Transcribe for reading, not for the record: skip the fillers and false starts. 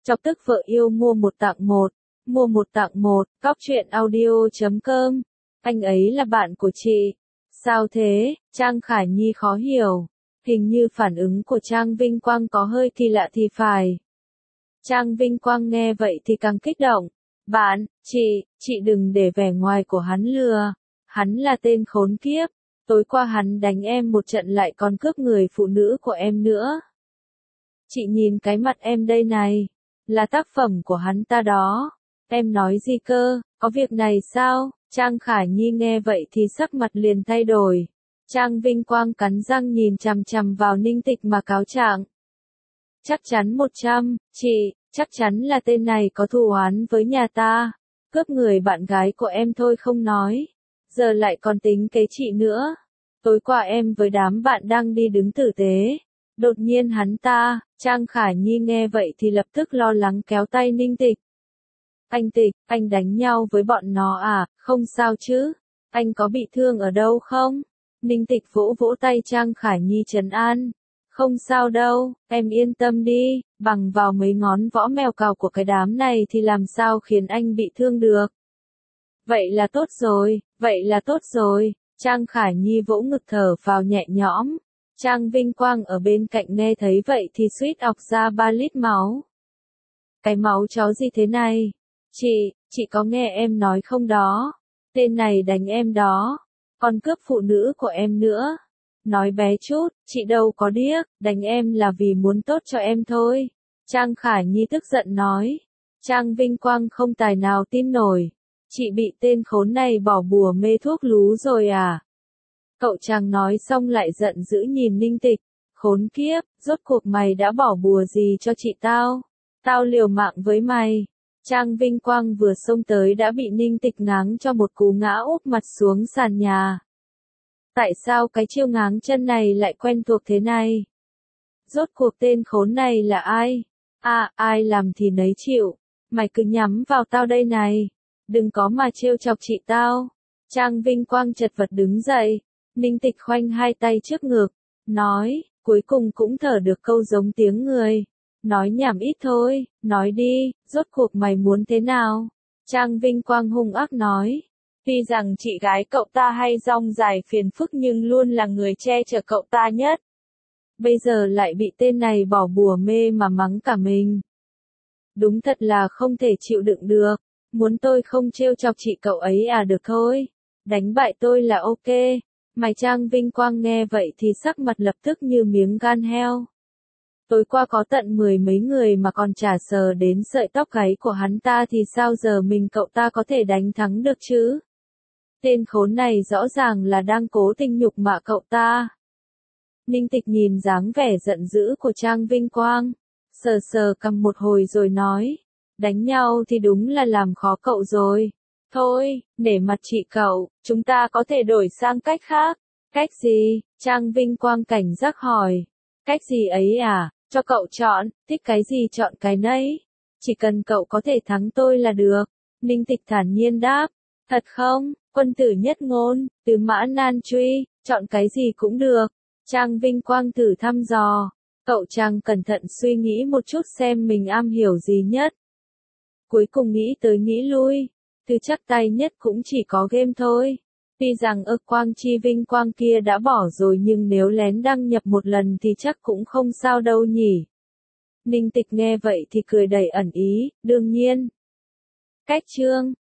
Chọc tức vợ yêu mua một tặng một. Mua một tặng một, Cóc truyện audio.com. Anh ấy là bạn của chị. Sao thế? Trang Khải Nhi khó hiểu. Hình như phản ứng của Trang Vinh Quang có hơi kỳ lạ thì phải. Trang Vinh Quang nghe vậy thì càng kích động. Bạn, chị đừng để vẻ ngoài của hắn lừa. Hắn là tên khốn kiếp. Tối qua hắn đánh em một trận lại còn cướp người phụ nữ của em nữa. Chị nhìn cái mặt em đây này. Là tác phẩm của hắn ta đó. Em nói gì cơ, có việc này sao? Trang Khải Nhi nghe vậy thì sắc mặt liền thay đổi. Trang Vinh Quang cắn răng nhìn chằm chằm vào Ninh Tịch mà cáo trạng. Chắc chắn 100, chắc chắn là tên này có thù oán với nhà ta. Cướp người bạn gái của em thôi không nói. Giờ lại còn tính kế chị nữa. Tối qua em với đám bạn đang đi đứng tử tế. Đột nhiên hắn ta, Trang Khải Nhi nghe vậy thì lập tức lo lắng kéo tay Ninh Tịch. Anh Tịch, anh đánh nhau với bọn nó à, không sao chứ? Anh có bị thương ở đâu không? Ninh Tịch vỗ vỗ tay Trang Khải Nhi trấn an. Không sao đâu, em yên tâm đi, bằng vào mấy ngón võ mèo cào của cái đám này thì làm sao khiến anh bị thương được. Vậy là tốt rồi, Trang Khải Nhi vỗ ngực thở vào nhẹ nhõm. Trang Vinh Quang ở bên cạnh nghe thấy vậy thì suýt ọc ra 3 lít máu. Cái máu chó gì thế này? Chị có nghe em nói không đó? Tên này đánh em đó. Còn cướp phụ nữ của em nữa. Nói bé chút, chị đâu có điếc, đánh em là vì muốn tốt cho em thôi. Trang Khải Nhi tức giận nói. Trang Vinh Quang không tài nào tin nổi. Chị bị tên khốn này bỏ bùa mê thuốc lú rồi à? Cậu chàng nói xong lại giận dữ nhìn Ninh Tịch. Khốn kiếp, rốt cuộc mày đã bỏ bùa gì cho chị tao? Tao liều mạng với mày. Trang Vinh Quang vừa xông tới đã bị Ninh Tịch ngáng cho một cú ngã úp mặt xuống sàn nhà. Tại sao cái chiêu ngáng chân này lại quen thuộc thế này? Rốt cuộc tên khốn này là ai? À, ai làm thì nấy chịu. Mày cứ nhắm vào tao đây này. Đừng có mà trêu chọc chị tao. Trang Vinh Quang chật vật đứng dậy. Ninh Tịch khoanh hai tay trước ngực. Nói, cuối cùng cũng thở được câu giống tiếng người. Nói nhảm ít thôi, nói đi, rốt cuộc mày muốn thế nào? Trang Vinh Quang hung ác nói. Tuy rằng chị gái cậu ta hay rong dài phiền phức nhưng luôn là người che chở cậu ta nhất. Bây giờ lại bị tên này bỏ bùa mê mà mắng cả mình. Đúng thật là không thể chịu đựng được. Muốn tôi không trêu chọc chị cậu ấy à, được thôi. Đánh bại tôi là ok. Mày Trang Vinh Quang nghe vậy thì sắc mặt lập tức như miếng gan heo. Tối qua có tận 10 mấy người mà còn chả sờ đến sợi tóc gáy của hắn ta thì sao giờ mình cậu ta có thể đánh thắng được chứ? Tên khốn này rõ ràng là đang cố tình nhục mạ cậu ta. Ninh Tịch nhìn dáng vẻ giận dữ của Trang Vinh Quang, sờ sờ cằm một hồi rồi nói, đánh nhau thì đúng là làm khó cậu rồi. Thôi, nể mặt chị cậu, chúng ta có thể đổi sang cách khác. Cách gì? Trang Vinh Quang cảnh giác hỏi. Cách gì ấy à? Cho cậu chọn, thích cái gì chọn cái nấy. Chỉ cần cậu có thể thắng tôi là được. Ninh Tịch thản nhiên đáp. Thật không? Quân tử nhất ngôn, từ mã nan truy, chọn cái gì cũng được. Trang Vinh Quang thử thăm dò. Cậu chàng cẩn thận suy nghĩ một chút xem mình am hiểu gì nhất. Cuối cùng nghĩ tới nghĩ lui. Thứ chắc tay nhất cũng chỉ có game thôi. Tuy rằng Quang Chi Vinh Quang kia đã bỏ rồi nhưng nếu lén đăng nhập một lần thì chắc cũng không sao đâu nhỉ. Ninh Tịch nghe vậy thì cười đầy ẩn ý, đương nhiên. Cách chương